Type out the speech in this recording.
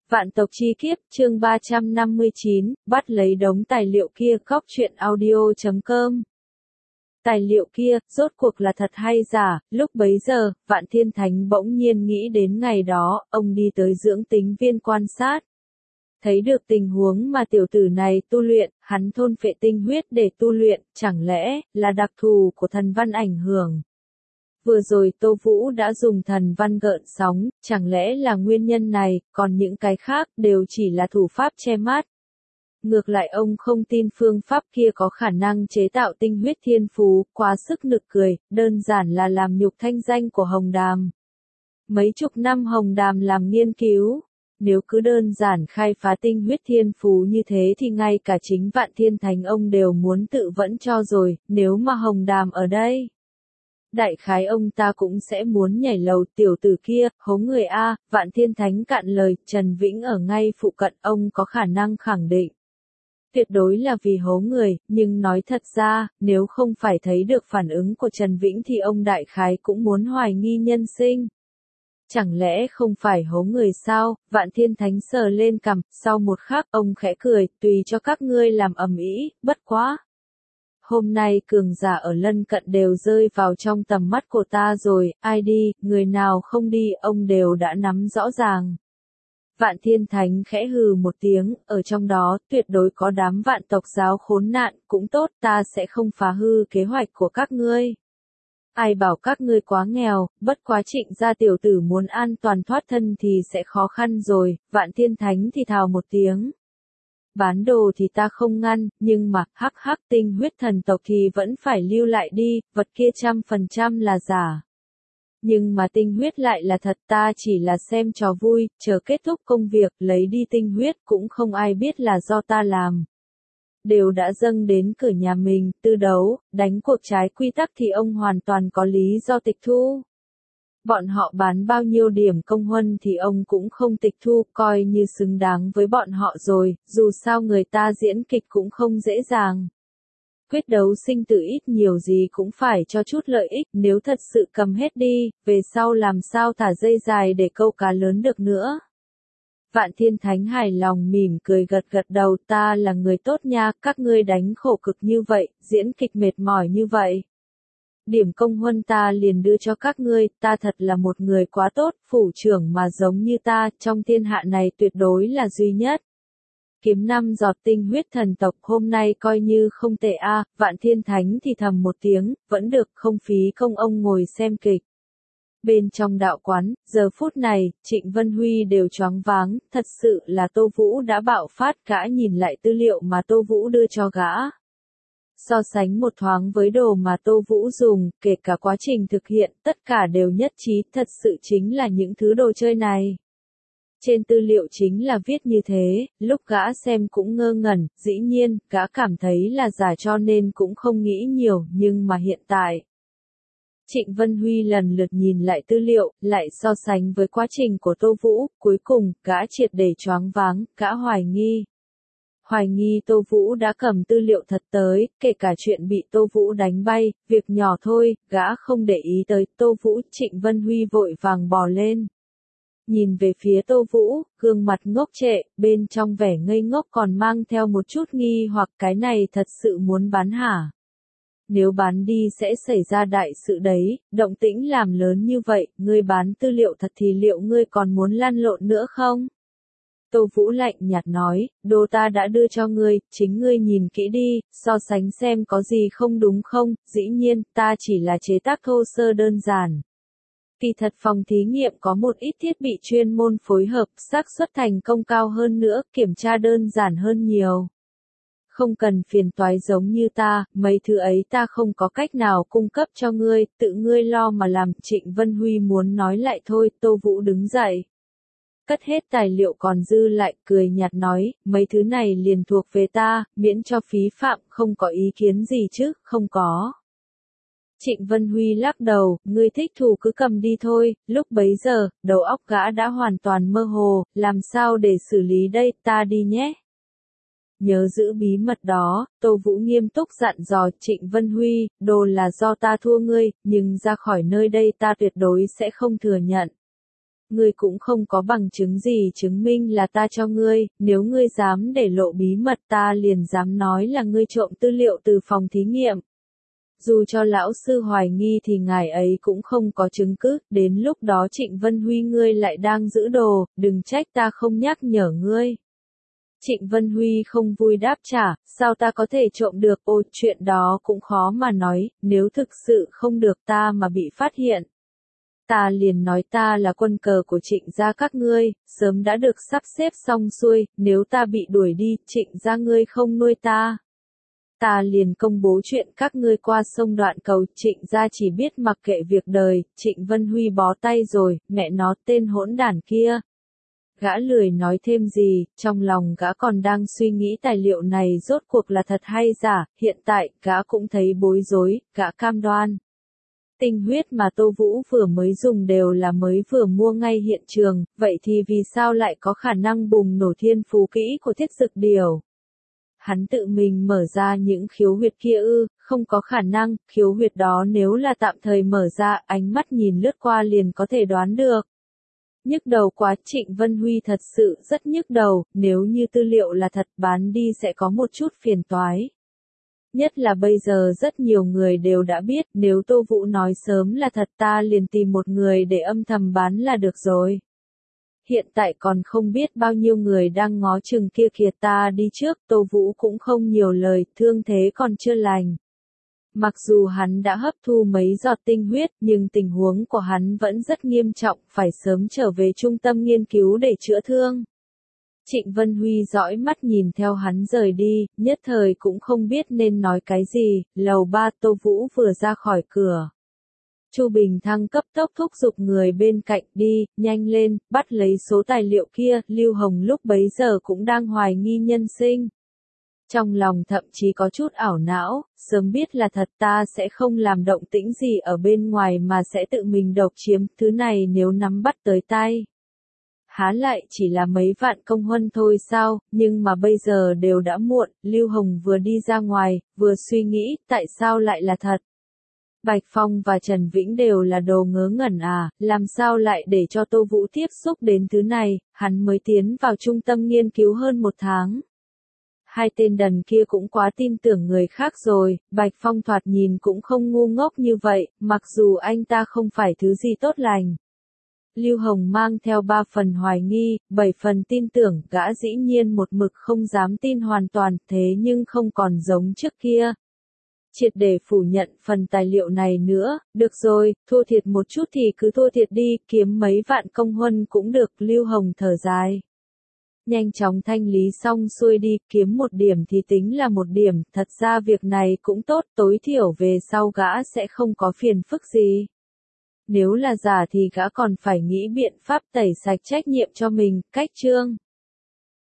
Vạn tộc chi kiếp, chương 359, bắt lấy đống tài liệu kia. Góc truyện audio.com. Tài liệu kia, rốt cuộc là thật hay giả? Lúc bấy giờ, Vạn Thiên Thánh bỗng nhiên nghĩ đến ngày đó, ông đi tới dưỡng tính viên quan sát. Thấy được tình huống mà tiểu tử này tu luyện, hắn thôn phệ tinh huyết để tu luyện, chẳng lẽ là đặc thù của thần văn ảnh hưởng? Vừa rồi Tô Vũ đã dùng thần văn gợn sóng, chẳng lẽ là nguyên nhân này, còn những cái khác đều chỉ là thủ pháp che mắt. Ngược lại ông không tin phương pháp kia có khả năng chế tạo tinh huyết thiên phú, quá sức nực cười, đơn giản là làm nhục thanh danh của Hồng Đàm. Mấy chục năm Hồng Đàm làm nghiên cứu, nếu cứ đơn giản khai phá tinh huyết thiên phú như thế thì ngay cả chính Vạn Thiên Thánh ông đều muốn tự vẫn cho rồi, nếu mà Hồng Đàm ở đây. Đại khái ông ta cũng sẽ muốn nhảy lầu. Tiểu tử kia, hố người A. Vạn Thiên Thánh cạn lời, Trần Vĩnh ở ngay phụ cận, ông có khả năng khẳng định. Tuyệt đối là vì hố người, nhưng nói thật ra, nếu không phải thấy được phản ứng của Trần Vĩnh thì ông đại khái cũng muốn hoài nghi nhân sinh. Chẳng lẽ không phải hố người sao? Vạn Thiên Thánh sờ lên cằm, sau một khắc ông khẽ cười, tùy cho các ngươi làm ầm ĩ, bất quá. Hôm nay cường giả ở lân cận đều rơi vào trong tầm mắt của ta rồi, ai đi, người nào không đi, ông đều đã nắm rõ ràng. Vạn Thiên Thánh khẽ hừ một tiếng, ở trong đó, tuyệt đối có đám vạn tộc giáo khốn nạn, cũng tốt, ta sẽ không phá hư kế hoạch của các ngươi. Ai bảo các ngươi quá nghèo, bất quá Trịnh gia tiểu tử muốn an toàn thoát thân thì sẽ khó khăn rồi. Vạn Thiên Thánh thì thào một tiếng. Bán đồ thì ta không ngăn, nhưng mà, hắc hắc, tinh huyết thần tộc thì vẫn phải lưu lại đi, vật kia 100% là giả. Nhưng mà tinh huyết lại là thật, ta chỉ là xem trò vui, chờ kết thúc công việc, lấy đi tinh huyết cũng không ai biết là do ta làm. Đều đã dâng đến cửa nhà mình, tư đấu, đánh cuộc trái quy tắc thì ông hoàn toàn có lý do tịch thu. Bọn họ bán bao nhiêu điểm công huân thì ông cũng không tịch thu, coi như xứng đáng với bọn họ rồi, dù sao người ta diễn kịch cũng không dễ dàng. Quyết đấu sinh tử ít nhiều gì cũng phải cho chút lợi ích, nếu thật sự cầm hết đi, về sau làm sao thả dây dài để câu cá lớn được nữa. Vạn Thiên Thánh hài lòng mỉm cười gật gật đầu, ta là người tốt nha, các ngươi đánh khổ cực như vậy, diễn kịch mệt mỏi như vậy. Điểm công huân ta liền đưa cho các ngươi, ta thật là một người quá tốt, phủ trưởng mà giống như ta, trong thiên hạ này tuyệt đối là duy nhất. Kiếm 5 giọt tinh huyết thần tộc hôm nay coi như không tệ a. Vạn Thiên Thánh thì thầm một tiếng, vẫn được, không phí công ông ngồi xem kịch. Bên trong đạo quán, giờ phút này, Trịnh Vân Huy đều choáng váng, thật sự là Tô Vũ đã bạo phát. Gã nhìn lại tư liệu mà Tô Vũ đưa cho gã. So sánh một thoáng với đồ mà Tô Vũ dùng, kể cả quá trình thực hiện, tất cả đều nhất trí, thật sự chính là những thứ đồ chơi này. Trên tư liệu chính là viết như thế, lúc gã xem cũng ngơ ngẩn, dĩ nhiên, gã cảm thấy là giả cho nên cũng không nghĩ nhiều, nhưng mà hiện tại. Trịnh Vân Huy lần lượt nhìn lại tư liệu, lại so sánh với quá trình của Tô Vũ, cuối cùng, gã triệt để choáng váng, gã hoài nghi. Hoài nghi Tô Vũ đã cầm tư liệu thật tới, kể cả chuyện bị Tô Vũ đánh bay, việc nhỏ thôi, gã không để ý tới Tô Vũ. Trịnh Vân Huy vội vàng bò lên. Nhìn về phía Tô Vũ, gương mặt ngốc trệ, bên trong vẻ ngây ngốc còn mang theo một chút nghi hoặc cái này thật sự muốn bán hả? Nếu bán đi sẽ xảy ra đại sự đấy, động tĩnh làm lớn như vậy, ngươi bán tư liệu thật thì liệu ngươi còn muốn lăn lộn nữa không? Tô Vũ lạnh nhạt nói, đồ ta đã đưa cho ngươi, chính ngươi nhìn kỹ đi, so sánh xem có gì không đúng không, dĩ nhiên, ta chỉ là chế tác thô sơ đơn giản. Kỳ thật phòng thí nghiệm có một ít thiết bị chuyên môn phối hợp, xác suất thành công cao hơn nữa, kiểm tra đơn giản hơn nhiều. Không cần phiền toái giống như ta, mấy thứ ấy ta không có cách nào cung cấp cho ngươi, tự ngươi lo mà làm. Trịnh Vân Huy muốn nói lại thôi, Tô Vũ đứng dậy. Cất hết tài liệu còn dư lại, cười nhạt nói, mấy thứ này liền thuộc về ta, miễn cho phí phạm, không có ý kiến gì chứ, không có. Trịnh Vân Huy lắc đầu, ngươi thích thù cứ cầm đi thôi, lúc bấy giờ, đầu óc gã đã hoàn toàn mơ hồ, làm sao để xử lý đây, ta đi nhé. Nhớ giữ bí mật đó, Tô Vũ nghiêm túc dặn dò Trịnh Vân Huy, đồ là do ta thua ngươi, nhưng ra khỏi nơi đây ta tuyệt đối sẽ không thừa nhận. Ngươi cũng không có bằng chứng gì chứng minh là ta cho ngươi, nếu ngươi dám để lộ bí mật ta liền dám nói là ngươi trộm tư liệu từ phòng thí nghiệm. Dù cho lão sư hoài nghi thì ngài ấy cũng không có chứng cứ, đến lúc đó Trịnh Vân Huy ngươi lại đang giữ đồ, đừng trách ta không nhắc nhở ngươi. Trịnh Vân Huy không vui đáp trả, sao ta có thể trộm được, ôi chuyện đó cũng khó mà nói, nếu thực sự không được ta mà bị phát hiện. Ta liền nói ta là quân cờ của Trịnh gia các ngươi, sớm đã được sắp xếp xong xuôi, nếu ta bị đuổi đi, Trịnh gia ngươi không nuôi ta. Ta liền công bố chuyện các ngươi qua sông đoạn cầu, Trịnh gia chỉ biết mặc kệ việc đời, Trịnh Vân Huy bó tay rồi, mẹ nó tên hỗn đản kia. Gã lười nói thêm gì, trong lòng gã còn đang suy nghĩ tài liệu này rốt cuộc là thật hay giả, hiện tại, gã cũng thấy bối rối, gã cam đoan. Tinh huyết mà Tô Vũ vừa mới dùng đều là mới vừa mua ngay hiện trường, vậy thì vì sao lại có khả năng bùng nổ thiên phú kỹ của thiết dực điều? Hắn tự mình mở ra những khiếu huyệt kia ư, không có khả năng, khiếu huyệt đó nếu là tạm thời mở ra, ánh mắt nhìn lướt qua liền có thể đoán được. Nhức đầu quá, Trịnh Vân Huy thật sự rất nhức đầu, nếu như tư liệu là thật bán đi sẽ có một chút phiền toái. Nhất là bây giờ rất nhiều người đều đã biết, nếu Tô Vũ nói sớm là thật ta liền tìm một người để âm thầm bán là được rồi. Hiện tại còn không biết bao nhiêu người đang ngó chừng kia kìa, ta đi trước, Tô Vũ cũng không nhiều lời, thương thế còn chưa lành. Mặc dù hắn đã hấp thu mấy giọt tinh huyết, nhưng tình huống của hắn vẫn rất nghiêm trọng, phải sớm trở về trung tâm nghiên cứu để chữa thương. Trịnh Vân Huy dõi mắt nhìn theo hắn rời đi, nhất thời cũng không biết nên nói cái gì, lầu 3 Tô Vũ vừa ra khỏi cửa. Chu Bình Thăng cấp tốc thúc giục người bên cạnh đi, nhanh lên, bắt lấy số tài liệu kia, Lưu Hồng lúc bấy giờ cũng đang hoài nghi nhân sinh. Trong lòng thậm chí có chút ảo não, sớm biết là thật ta sẽ không làm động tĩnh gì ở bên ngoài mà sẽ tự mình độc chiếm, thứ này nếu nắm bắt tới tay. Há lại chỉ là mấy vạn công huân thôi sao, nhưng mà bây giờ đều đã muộn, Lưu Hồng vừa đi ra ngoài, vừa suy nghĩ, tại sao lại là thật. Bạch Phong và Trần Vĩnh đều là đồ ngớ ngẩn à, làm sao lại để cho Tô Vũ tiếp xúc đến thứ này, hắn mới tiến vào trung tâm nghiên cứu hơn 1 tháng. Hai tên đần kia cũng quá tin tưởng người khác rồi, Bạch Phong thoạt nhìn cũng không ngu ngốc như vậy, mặc dù anh ta không phải thứ gì tốt lành. Lưu Hồng mang theo 3 phần hoài nghi, 7 phần tin tưởng, gã dĩ nhiên một mực không dám tin hoàn toàn, thế nhưng không còn giống trước kia. Triệt để phủ nhận phần tài liệu này nữa, được rồi, thua thiệt một chút thì cứ thua thiệt đi, kiếm mấy vạn công huân cũng được, Lưu Hồng thở dài. Nhanh chóng thanh lý xong xuôi đi, kiếm 1 điểm thì tính là 1 điểm, thật ra việc này cũng tốt, tối thiểu về sau gã sẽ không có phiền phức gì. Nếu là giả thì gã còn phải nghĩ biện pháp tẩy sạch trách nhiệm cho mình, cách chương.